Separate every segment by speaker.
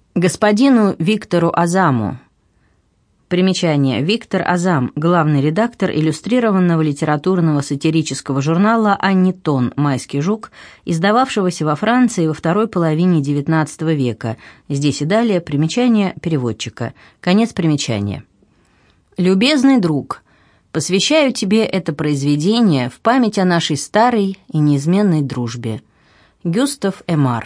Speaker 1: Господину Виктору Азаму. Примечание. Виктор Азам, главный редактор иллюстрированного литературного сатирического журнала «Аннитон. Майский жук», издававшегося во Франции во второй половине XIX века. Здесь и далее примечание переводчика. Конец примечания. «Любезный друг, посвящаю тебе это произведение в память о нашей старой и неизменной дружбе. Гюстав Эмар».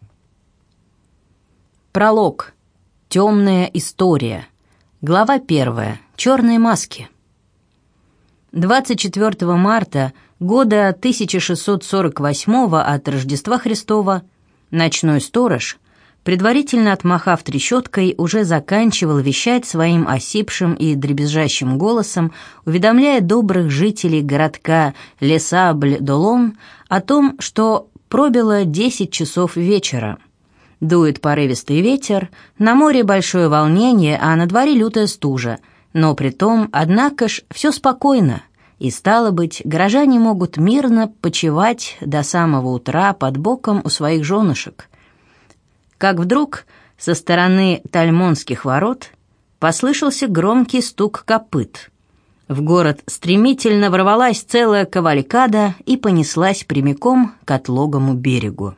Speaker 1: Пролог. Темная история. Глава 1. Черные маски. 24 марта года 1648 от Рождества Христова ночной сторож, предварительно отмахав трещоткой, уже заканчивал вещать своим осипшим и дребезжащим голосом, уведомляя добрых жителей городка Ле-Сабль-Долон о том, что пробило 10 часов вечера. Дует порывистый ветер, на море большое волнение, а на дворе лютая стужа. Но притом, однако ж, все спокойно, и, стало быть, горожане могут мирно почивать до самого утра под боком у своих женушек. Как вдруг со стороны Тальмонских ворот послышался громкий стук копыт. В город стремительно ворвалась целая кавалькада и понеслась прямиком к отлогому берегу.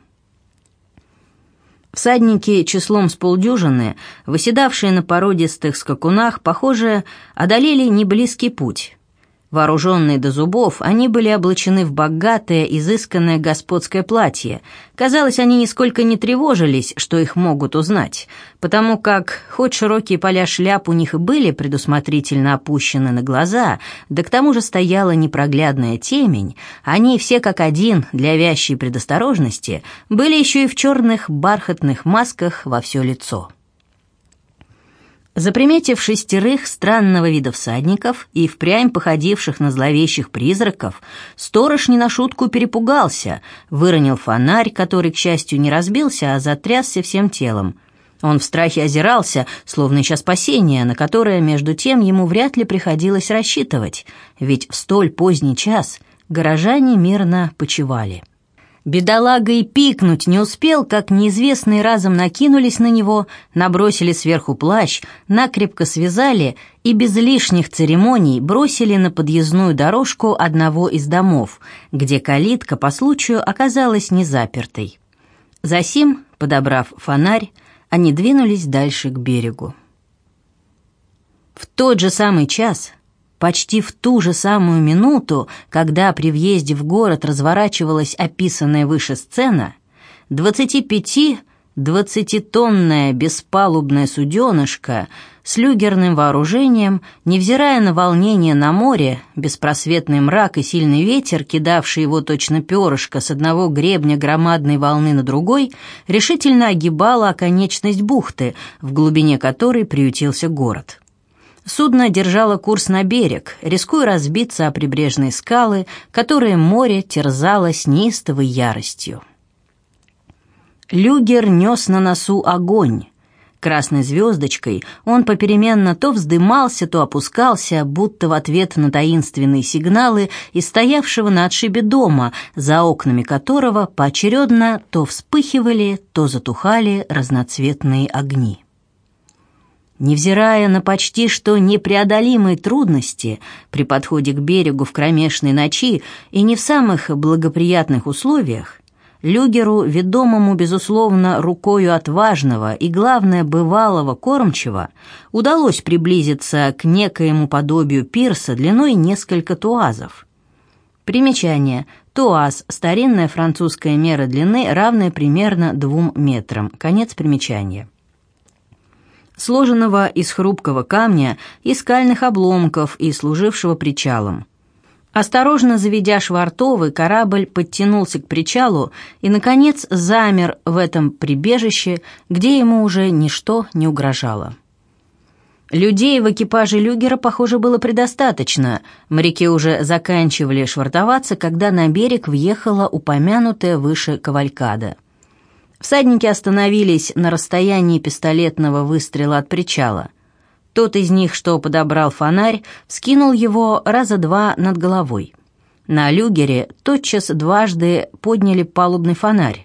Speaker 1: Всадники числом с полдюжины, выседавшие на породистых скакунах, похоже, одолели неблизкий путь. Вооруженные до зубов, они были облачены в богатое, изысканное господское платье. Казалось, они нисколько не тревожились, что их могут узнать, потому как, хоть широкие поля шляп у них и были предусмотрительно опущены на глаза, да к тому же стояла непроглядная темень, они все как один, для вящей предосторожности, были еще и в черных бархатных масках во все лицо. Заприметив 6 странного вида всадников и впрямь походивших на зловещих призраков, сторож не на шутку перепугался, выронил фонарь, который, к счастью, не разбился, а затрясся всем телом. Он в страхе озирался, словно ища спасения, на которое, между тем, ему вряд ли приходилось рассчитывать, ведь в столь поздний час горожане мирно почивали. Бедолага и пикнуть не успел, как неизвестные разом накинулись на него, набросили сверху плащ, накрепко связали и без лишних церемоний бросили на подъездную дорожку одного из домов, где калитка по случаю оказалась незапертой. Засим, подобрав фонарь, они двинулись дальше к берегу. В тот же самый час, почти в ту же самую минуту, когда при въезде в город разворачивалась описанная выше сцена, 25-20-тонная беспалубная суденышко с люгерным вооружением, невзирая на волнение на море, беспросветный мрак и сильный ветер, кидавший его точно перышко с одного гребня громадной волны на другой, решительно огибало оконечность бухты, в глубине которой приютился город. Судно держало курс на берег, рискуя разбиться о прибрежные скалы, которые море терзало с неистовой яростью. Люгер нес на носу огонь. Красной звездочкой он попеременно то вздымался, то опускался, будто в ответ на таинственные сигналы из стоявшего на отшибе дома, за окнами которого поочередно то вспыхивали, то затухали разноцветные огни. Невзирая на почти что непреодолимые трудности при подходе к берегу в кромешной ночи и не в самых благоприятных условиях, люгеру, ведомому, безусловно, рукою отважного и, главное, бывалого кормчего, удалось приблизиться к некоему подобию пирса длиной несколько туазов. Примечание. Туаз – старинная французская мера длины, равная примерно 2 метрам. Конец примечания. Сложенного из хрупкого камня и скальных обломков и служившего причалом. Осторожно заведя швартовы, корабль подтянулся к причалу и, наконец, замер в этом прибежище, где ему уже ничто не угрожало. Людей в экипаже люгера, похоже, было предостаточно. Моряки уже заканчивали швартоваться, когда на берег въехала упомянутая выше кавалькада. Всадники остановились на расстоянии пистолетного выстрела от причала. Тот из них, что подобрал фонарь, вскинул его раза 2 над головой. На люгере тотчас дважды подняли палубный фонарь.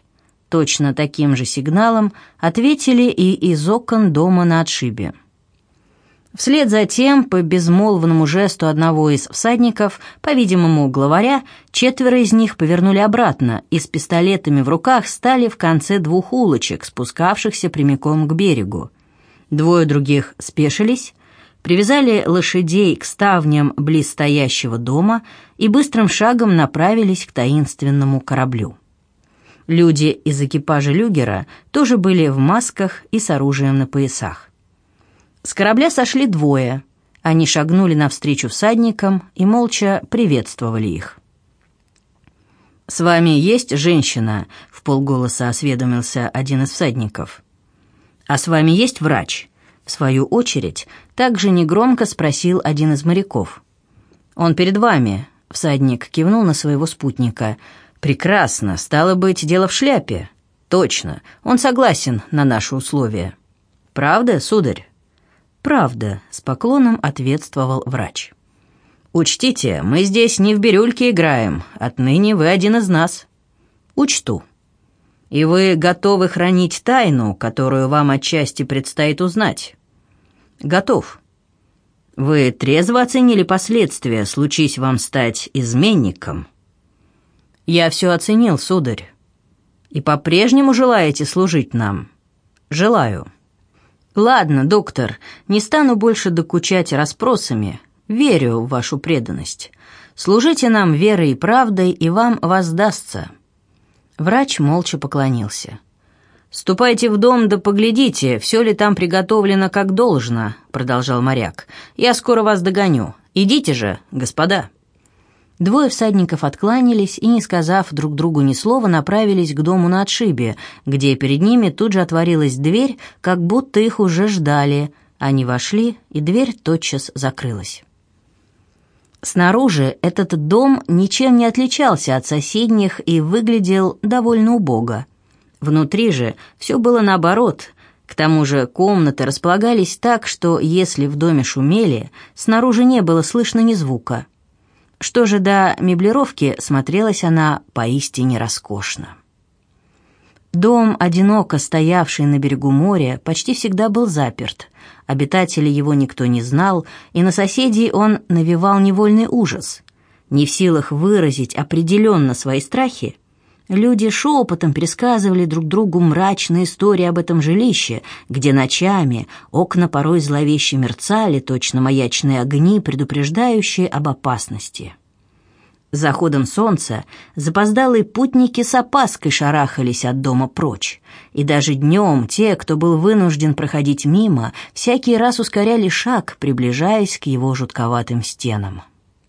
Speaker 1: Точно таким же сигналом ответили и из окон дома на отшибе. Вслед за тем, по безмолвному жесту одного из всадников, по-видимому, главаря, 4 из них повернули обратно и с пистолетами в руках стали в конце 2 улочек, спускавшихся прямиком к берегу. 2 других спешились, привязали лошадей к ставням близ стоящего дома и быстрым шагом направились к таинственному кораблю. Люди из экипажа люгера тоже были в масках и с оружием на поясах. С корабля сошли 2. Они шагнули навстречу всадникам и молча приветствовали их. «С вами есть женщина?» — вполголоса осведомился один из всадников. «А с вами есть врач?» — в свою очередь также негромко спросил один из моряков. «Он перед вами», — всадник кивнул на своего спутника. «Прекрасно, стало быть, дело в шляпе». «Точно, он согласен на наши условия». «Правда, сударь?» «Правда», — с поклоном ответствовал врач. «Учтите, мы здесь не в бирюльке играем. Отныне вы один из нас». «Учту». «И вы готовы хранить тайну, которую вам отчасти предстоит узнать?» «Готов». «Вы трезво оценили последствия, случись вам стать изменником?» «Я все оценил, сударь». «И по-прежнему желаете служить нам?» «Желаю». «Ладно, доктор, не стану больше докучать расспросами. Верю в вашу преданность. Служите нам верой и правдой, и вам воздастся». Врач молча поклонился. «Ступайте в дом да поглядите, все ли там приготовлено как должно», — продолжал моряк. «Я скоро вас догоню. Идите же, господа». 2 всадников откланялись и, не сказав друг другу ни слова, направились к дому на отшибе, где перед ними тут же отворилась дверь, как будто их уже ждали. Они вошли, и дверь тотчас закрылась. Снаружи этот дом ничем не отличался от соседних и выглядел довольно убого. Внутри же все было наоборот. К тому же комнаты располагались так, что если в доме шумели, снаружи не было слышно ни звука. Что же до меблировки, смотрелась она поистине роскошно. Дом, одиноко стоявший на берегу моря, почти всегда был заперт. Обитателей его никто не знал, и на соседей он навевал невольный ужас. Не в силах выразить определенно свои страхи, люди шепотом пересказывали друг другу мрачные истории об этом жилище, где ночами окна порой зловеще мерцали, точно маячные огни, предупреждающие об опасности. С заходом солнца запоздалые путники с опаской шарахались от дома прочь, и даже днем те, кто был вынужден проходить мимо, всякий раз ускоряли шаг, приближаясь к его жутковатым стенам.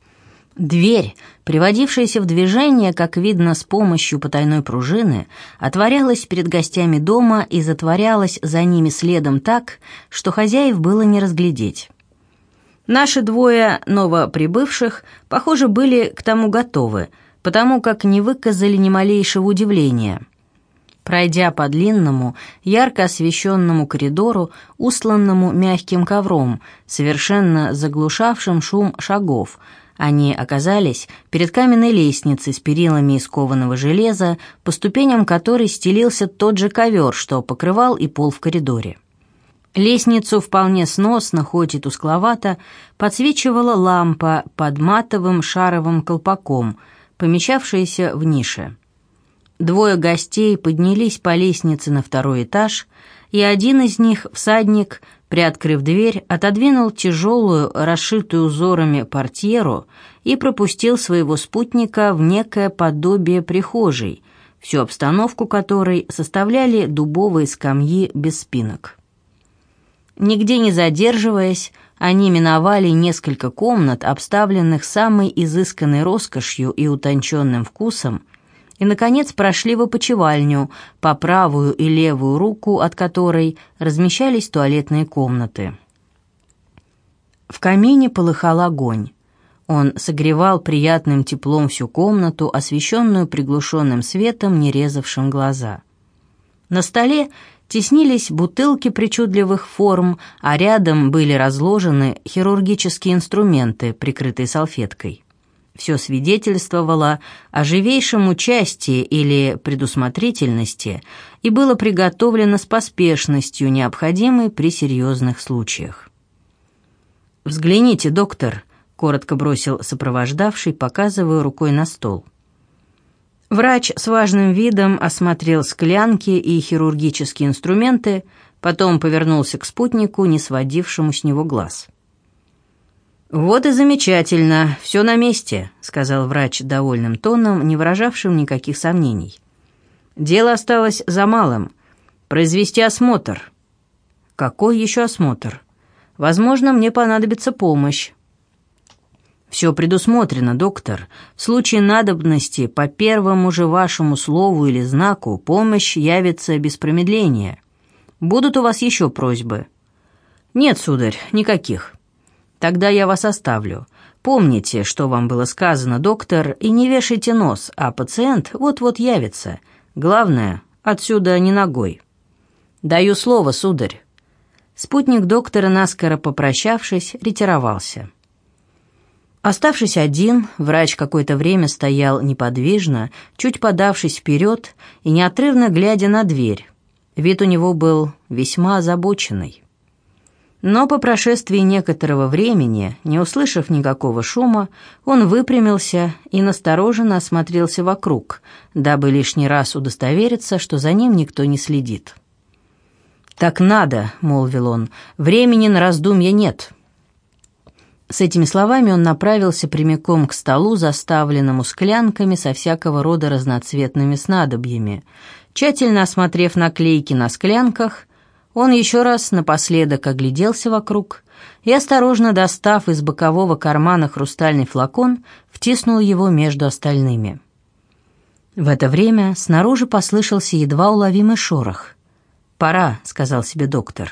Speaker 1: Дверь, приводившаяся в движение, как видно, с помощью потайной пружины, отворялась перед гостями дома и затворялась за ними следом так, что хозяев было не разглядеть. Наши 2 новоприбывших, похоже, были к тому готовы, потому как не выказали ни малейшего удивления. Пройдя по длинному, ярко освещенному коридору, устланному мягким ковром, совершенно заглушавшим шум шагов, они оказались перед каменной лестницей с перилами из кованого железа, по ступеням которой стелился тот же ковер, что покрывал и пол в коридоре. Лестницу вполне сносно, хоть и тускловато, подсвечивала лампа под матовым шаровым колпаком, помещавшаяся в нише. 2 гостей поднялись по лестнице на 2-й этаж, и один из них, всадник, приоткрыв дверь, отодвинул тяжелую, расшитую узорами портьеру и пропустил своего спутника в некое подобие прихожей, всю обстановку которой составляли дубовые скамьи без спинок. Нигде не задерживаясь, они миновали несколько комнат, обставленных самой изысканной роскошью и утонченным вкусом, и, наконец, прошли в опочивальню, по правую и левую руку от которой размещались туалетные комнаты. В камине полыхал огонь. Он согревал приятным теплом всю комнату, освещенную приглушенным светом, не резавшим глаза. На столе теснились бутылки причудливых форм, а рядом были разложены хирургические инструменты, прикрытые салфеткой. Все свидетельствовало о живейшем участии или предусмотрительности и было приготовлено с поспешностью, необходимой при серьезных случаях. «Взгляните, доктор», — коротко бросил сопровождавший, показывая рукой на стол. Врач с важным видом осмотрел склянки и хирургические инструменты, потом повернулся к спутнику, не сводившему с него глаз. «Вот и замечательно, все на месте», — сказал врач довольным тоном, не выражавшим никаких сомнений. «Дело осталось за малым — произвести осмотр». «Какой еще осмотр? Возможно, мне понадобится помощь». «Все предусмотрено, доктор. В случае надобности по первому же вашему слову или знаку помощь явится без промедления. Будут у вас еще просьбы?» «Нет, сударь, никаких». «Тогда я вас оставлю. Помните, что вам было сказано, доктор, и не вешайте нос, а пациент вот-вот явится. Главное, отсюда не ногой». «Даю слово, сударь». Спутник доктора, наскоро попрощавшись, ретировался. Оставшись один, врач какое-то время стоял неподвижно, чуть подавшись вперед и неотрывно глядя на дверь. Вид у него был весьма озабоченный. Но по прошествии некоторого времени, не услышав никакого шума, он выпрямился и настороженно осмотрелся вокруг, дабы лишний раз удостовериться, что за ним никто не следит. «Так надо», — молвил он, — «времени на раздумья нет». С этими словами он направился прямиком к столу, заставленному склянками со всякого рода разноцветными снадобьями. Тщательно осмотрев наклейки на склянках, он еще раз напоследок огляделся вокруг и, осторожно достав из бокового кармана хрустальный флакон, втиснул его между остальными. В это время снаружи послышался едва уловимый шорох. «Пора», — сказал себе доктор.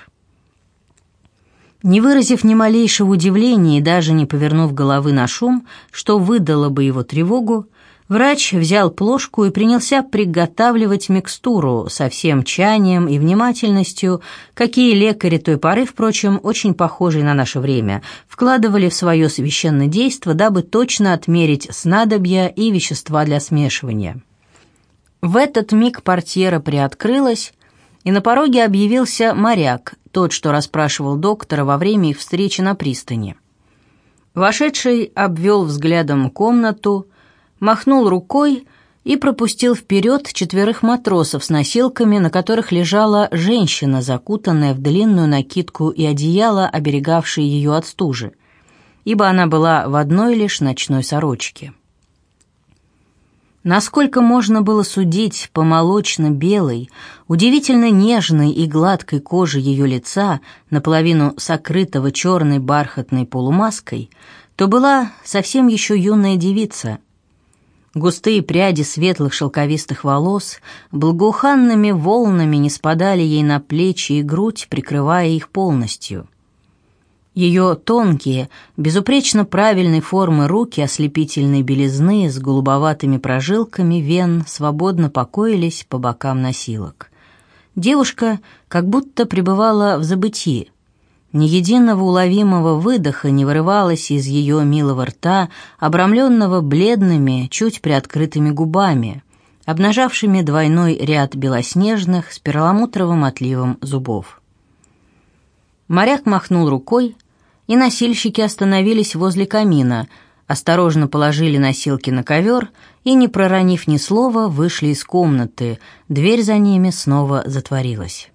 Speaker 1: Не выразив ни малейшего удивления и даже не повернув головы на шум, что выдало бы его тревогу, врач взял плошку и принялся приготавливать микстуру со всем тщанием и внимательностью, какие лекари той поры, впрочем, очень похожие на наше время, вкладывали в свое священное действо, дабы точно отмерить снадобья и вещества для смешивания. В этот миг портьера приоткрылась, и на пороге объявился моряк, тот, что расспрашивал доктора во время их встречи на пристани. Вошедший обвел взглядом комнату, махнул рукой и пропустил вперед 4 матросов с носилками, на которых лежала женщина, закутанная в длинную накидку и одеяло, оберегавшие ее от стужи, ибо она была в одной лишь ночной сорочке. Насколько можно было судить по молочно-белой, удивительно нежной и гладкой коже ее лица, наполовину сокрытого черной бархатной полумаской, то была совсем еще юная девица. Густые пряди светлых шелковистых волос благоуханными волнами не спадали ей на плечи и грудь, прикрывая их полностью. Ее тонкие, безупречно правильной формы руки ослепительной белизны с голубоватыми прожилками вен свободно покоились по бокам носилок. Девушка как будто пребывала в забытии. Ни единого уловимого выдоха не вырывалось из ее милого рта, обрамленного бледными, чуть приоткрытыми губами, обнажавшими двойной ряд белоснежных с перламутровым отливом зубов. Моряк махнул рукой, и носильщики остановились возле камина, осторожно положили носилки на ковер и, не проронив ни слова, вышли из комнаты, дверь за ними снова затворилась.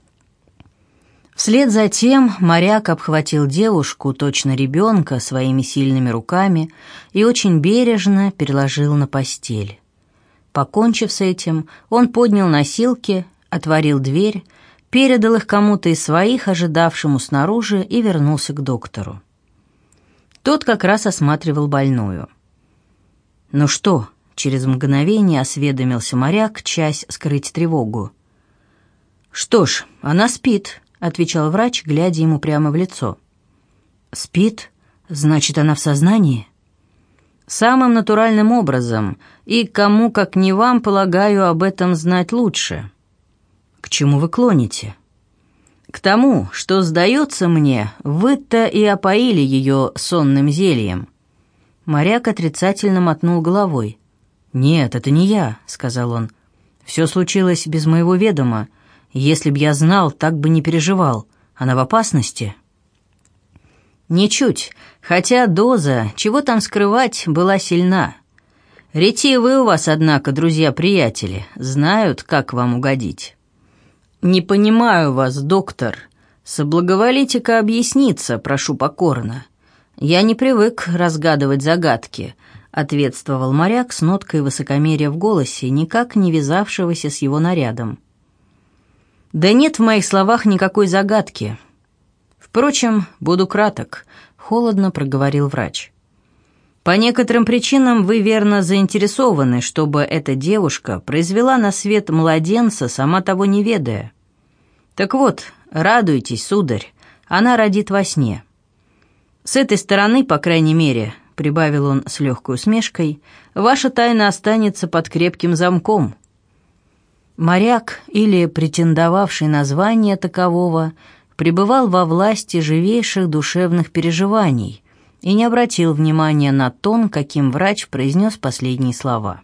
Speaker 1: Вслед за тем моряк обхватил девушку, точно ребенка, своими сильными руками и очень бережно переложил на постель. Покончив с этим, он поднял носилки, отворил дверь, передал их кому-то из своих, ожидавшему снаружи, и вернулся к доктору. Тот как раз осматривал больную. «Ну что?» — через мгновение осведомился моряк, часть скрыть тревогу. «Что ж, она спит», — отвечал врач, глядя ему прямо в лицо. «Спит? Значит, она в сознании?» «Самым натуральным образом, и кому, как не вам, полагаю, об этом знать лучше». «К чему вы клоните?» «К тому, что, сдается мне, вы-то и опоили ее сонным зельем». Моряк отрицательно мотнул головой. «Нет, это не я», — сказал он. «Все случилось без моего ведома. Если б я знал, так бы не переживал. Она в опасности?» «Ничуть, хотя доза, чего там скрывать, была сильна. Ретивые у вас, однако, друзья-приятели, знают, как вам угодить». «Не понимаю вас, доктор. Соблаговолите-ка объясниться, прошу покорно. Я не привык разгадывать загадки», — ответствовал моряк с ноткой высокомерия в голосе, никак не вязавшегося с его нарядом. «Да нет в моих словах никакой загадки. Впрочем, буду краток», — холодно проговорил врач. «По некоторым причинам вы верно заинтересованы, чтобы эта девушка произвела на свет младенца, сама того не ведая. Так вот, радуйтесь, сударь, она родит во сне. С этой стороны, по крайней мере, — прибавил он с легкой усмешкой, — ваша тайна останется под крепким замком». Моряк, или претендовавший на звание такового, пребывал во власти живейших душевных переживаний и не обратил внимания на тон, каким врач произнес последние слова.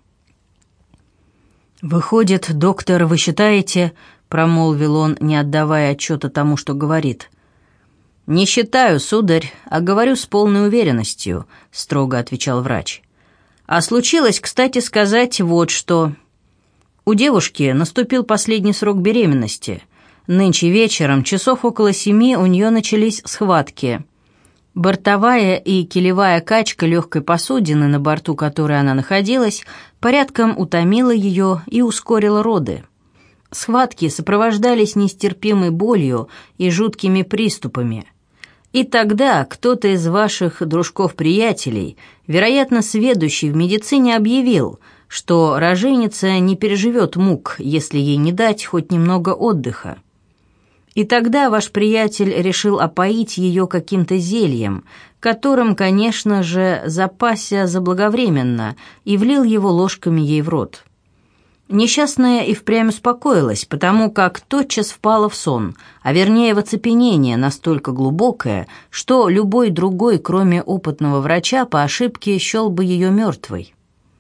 Speaker 1: «Выходит, доктор, вы считаете, — промолвил он, не отдавая отчета тому, что говорит. «Не считаю, сударь, а говорю с полной уверенностью», — строго отвечал врач. «А случилось, кстати сказать, вот что. У девушки наступил последний срок беременности. Нынче вечером, часов около 7, у нее начались схватки. Бортовая и килевая качка легкой посудины, на борту которой она находилась, порядком утомила ее и ускорила роды. Схватки сопровождались нестерпимой болью и жуткими приступами. И тогда кто-то из ваших дружков-приятелей, вероятно, сведущий в медицине, объявил, что роженица не переживет мук, если ей не дать хоть немного отдыха. И тогда ваш приятель решил опоить ее каким-то зельем, которым, конечно же, запасся заблаговременно, и влил его ложками ей в рот. Несчастная и впрямь успокоилась, потому как тотчас впала в сон, а вернее в оцепенение настолько глубокое, что любой другой, кроме опытного врача, по ошибке счел бы ее мертвой.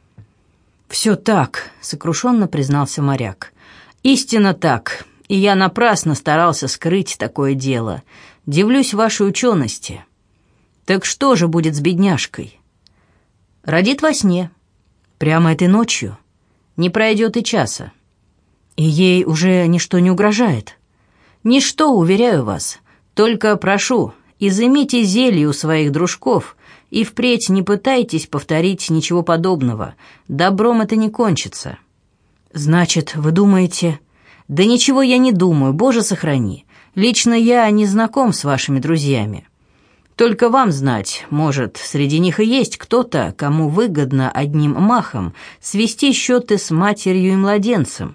Speaker 1: «Все так», — сокрушенно признался моряк. «Истинно так, и я напрасно старался скрыть такое дело. Дивлюсь вашей учености. Так что же будет с бедняжкой?» «Родит во сне. Прямо этой ночью. Не пройдет и часа. И ей уже ничто не угрожает. Ничто, уверяю вас. Только прошу, изымите зелье у своих дружков и впредь не пытайтесь повторить ничего подобного. Добром это не кончится». «Значит, вы думаете...» «Да ничего я не думаю, Боже сохрани. Лично я не знаком с вашими друзьями. Только вам знать, может, среди них и есть кто-то, кому выгодно одним махом свести счеты с матерью и младенцем.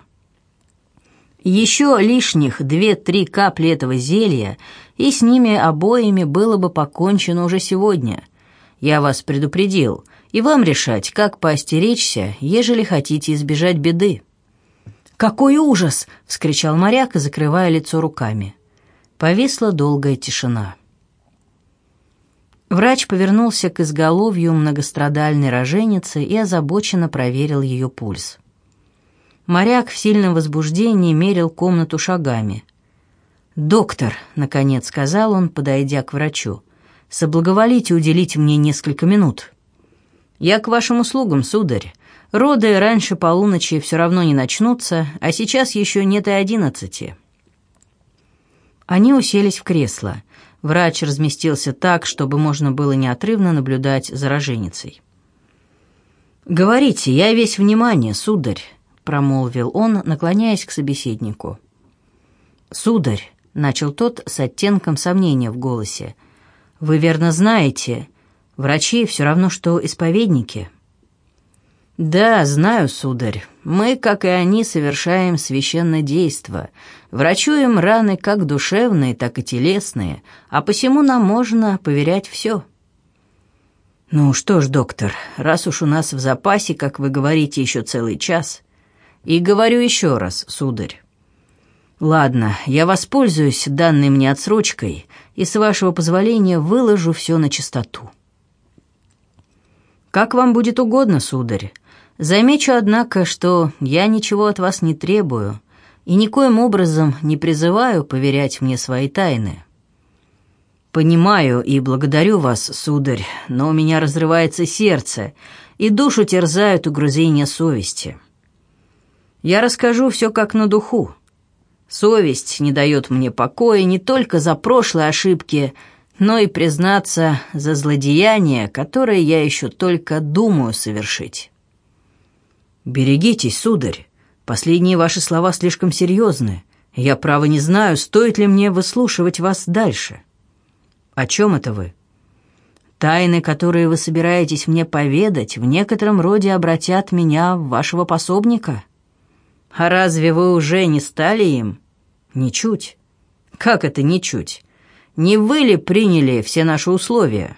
Speaker 1: Еще лишних 2-3 капли этого зелья, и с ними обоими было бы покончено уже сегодня. Я вас предупредил, и вам решать, как поостеречься, ежели хотите избежать беды». «Какой ужас!» — вскричал моряк, закрывая лицо руками. Повисла долгая тишина. Врач повернулся к изголовью многострадальной роженицы и озабоченно проверил ее пульс. Моряк в сильном возбуждении мерил комнату шагами. «Доктор», — наконец сказал он, подойдя к врачу, — «соблаговолите уделить мне несколько минут». «Я к вашим услугам, сударь. Роды раньше полуночи все равно не начнутся, а сейчас еще нет и 11». Они уселись в кресло. Врач разместился так, чтобы можно было неотрывно наблюдать за роженицей. «Говорите, я весь внимание, сударь», — промолвил он, наклоняясь к собеседнику. «Сударь», — начал тот с оттенком сомнения в голосе, — «вы верно знаете, врачи все равно, что исповедники». «Да, знаю, сударь. Мы, как и они, совершаем священное действо. Врачуем раны как душевные, так и телесные, а посему нам можно поверять все». «Ну что ж, доктор, раз уж у нас в запасе, как вы говорите, еще целый час...» «И говорю еще раз, сударь. Ладно, я воспользуюсь данной мне отсрочкой и, с вашего позволения, выложу все на чистоту». «Как вам будет угодно, сударь. Замечу, однако, что я ничего от вас не требую и никоим образом не призываю поверять мне свои тайны». «Понимаю и благодарю вас, сударь, но у меня разрывается сердце, и душу терзают угрызения совести. Я расскажу все как на духу. Совесть не дает мне покоя не только за прошлые ошибки, но и, признаться, за злодеяние, которое я еще только думаю совершить». «Берегитесь, сударь, последние ваши слова слишком серьезны. Я, право, не знаю, стоит ли мне выслушивать вас дальше». «О чем это вы?» «Тайны, которые вы собираетесь мне поведать, в некотором роде обратят меня в вашего пособника». «А разве вы уже не стали им?» «Ничуть». «Как это ничуть? Не вы ли приняли все наши условия?»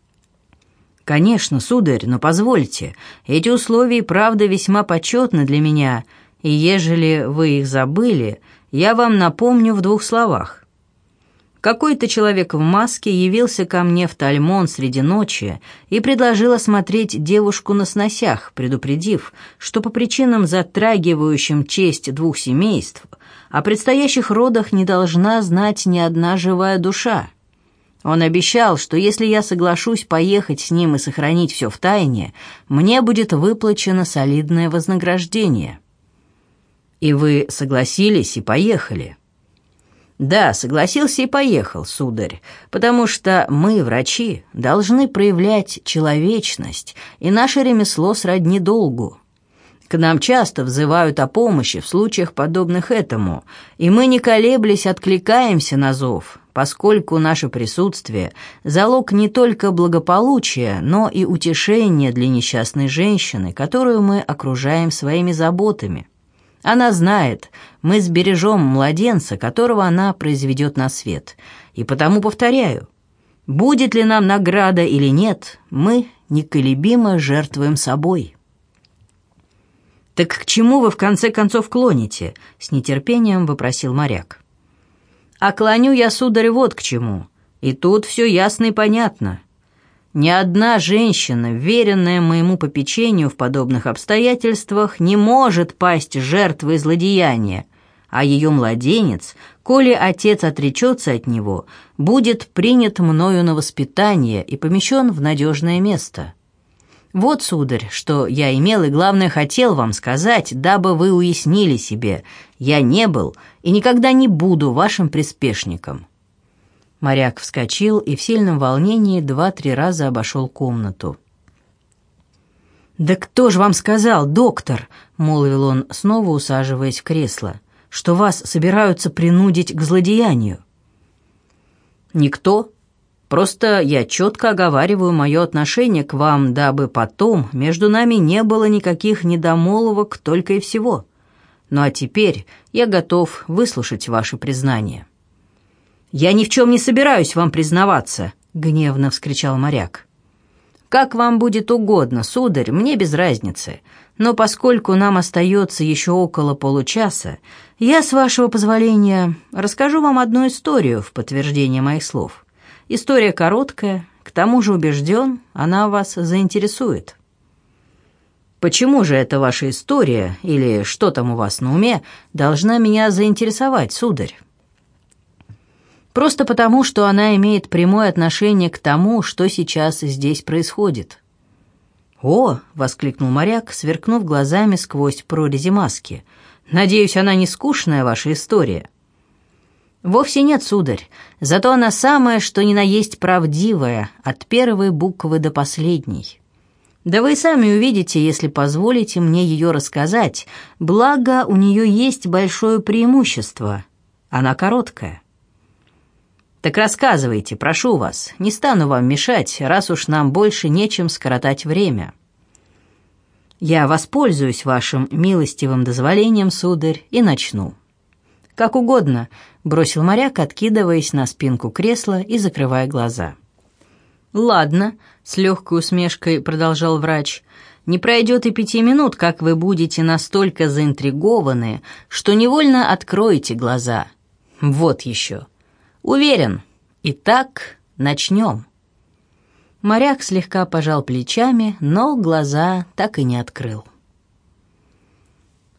Speaker 1: «Конечно, сударь, но позвольте, эти условия, правда, весьма почетны для меня, и ежели вы их забыли, я вам напомню в 2 словах. Какой-то человек в маске явился ко мне в Тальмон среди ночи и предложил осмотреть девушку на сносях, предупредив, что по причинам, затрагивающим честь 2 семейств, о предстоящих родах не должна знать ни одна живая душа. Он обещал, что если я соглашусь поехать с ним и сохранить все в тайне, мне будет выплачено солидное вознаграждение». «И вы согласились и поехали?» «Да, согласился и поехал, сударь, потому что мы, врачи, должны проявлять человечность, и наше ремесло сродни долгу. К нам часто взывают о помощи в случаях, подобных этому, и мы, не колеблясь, откликаемся на зов, поскольку наше присутствие – залог не только благополучия, но и утешения для несчастной женщины, которую мы окружаем своими заботами. Она знает, мы сбережем младенца, которого она произведет на свет. И потому повторяю, будет ли нам награда или нет, мы неколебимо жертвуем собой». «Так к чему вы в конце концов клоните?» — с нетерпением вопросил моряк. «А клоню я, сударь, вот к чему. И тут все ясно и понятно. Ни одна женщина, веренная моему попечению в подобных обстоятельствах, не может пасть жертвой злодеяния, а ее младенец, коли отец отречется от него, будет принят мною на воспитание и помещен в надежное место. Вот, сударь, что я имел и, главное, хотел вам сказать, дабы вы уяснили себе, я не был и никогда не буду вашим приспешником». Моряк вскочил и в сильном волнении 2-3 раза обошел комнату. «Да кто же вам сказал, доктор?» — молвил он, снова усаживаясь в кресло, «что вас собираются принудить к злодеянию?» «Никто. Просто я четко оговариваю мое отношение к вам, дабы потом между нами не было никаких недомолвок, только и всего. Ну а теперь я готов выслушать ваше признание». «Я ни в чем не собираюсь вам признаваться», — гневно вскричал моряк. «Как вам будет угодно, сударь, мне без разницы, но поскольку нам остается еще около получаса, я, с вашего позволения, расскажу вам одну историю в подтверждение моих слов. История короткая, к тому же убежден, она вас заинтересует». «Почему же эта ваша история, или что там у вас на уме, должна меня заинтересовать, сударь?» «Просто потому, что она имеет прямое отношение к тому, что сейчас здесь происходит». «О!» — воскликнул моряк, сверкнув глазами сквозь прорези маски. «Надеюсь, она не скучная ваша история?» «Вовсе нет, сударь, зато она самая, что ни на есть правдивая, от первой буквы до последней. Да вы сами увидите, если позволите мне ее рассказать, благо у нее есть большое преимущество. Она короткая». «Так рассказывайте, прошу вас, не стану вам мешать, раз уж нам больше нечем скоротать время». «Я воспользуюсь вашим милостивым дозволением, сударь, и начну». «Как угодно», — бросил моряк, откидываясь на спинку кресла и закрывая глаза. «Ладно», — с легкой усмешкой продолжал врач, «не пройдет и 5 минут, как вы будете настолько заинтригованы, что невольно откроете глаза. Вот еще. Уверен. Итак, начнем». Моряк слегка пожал плечами, но глаза так и не открыл.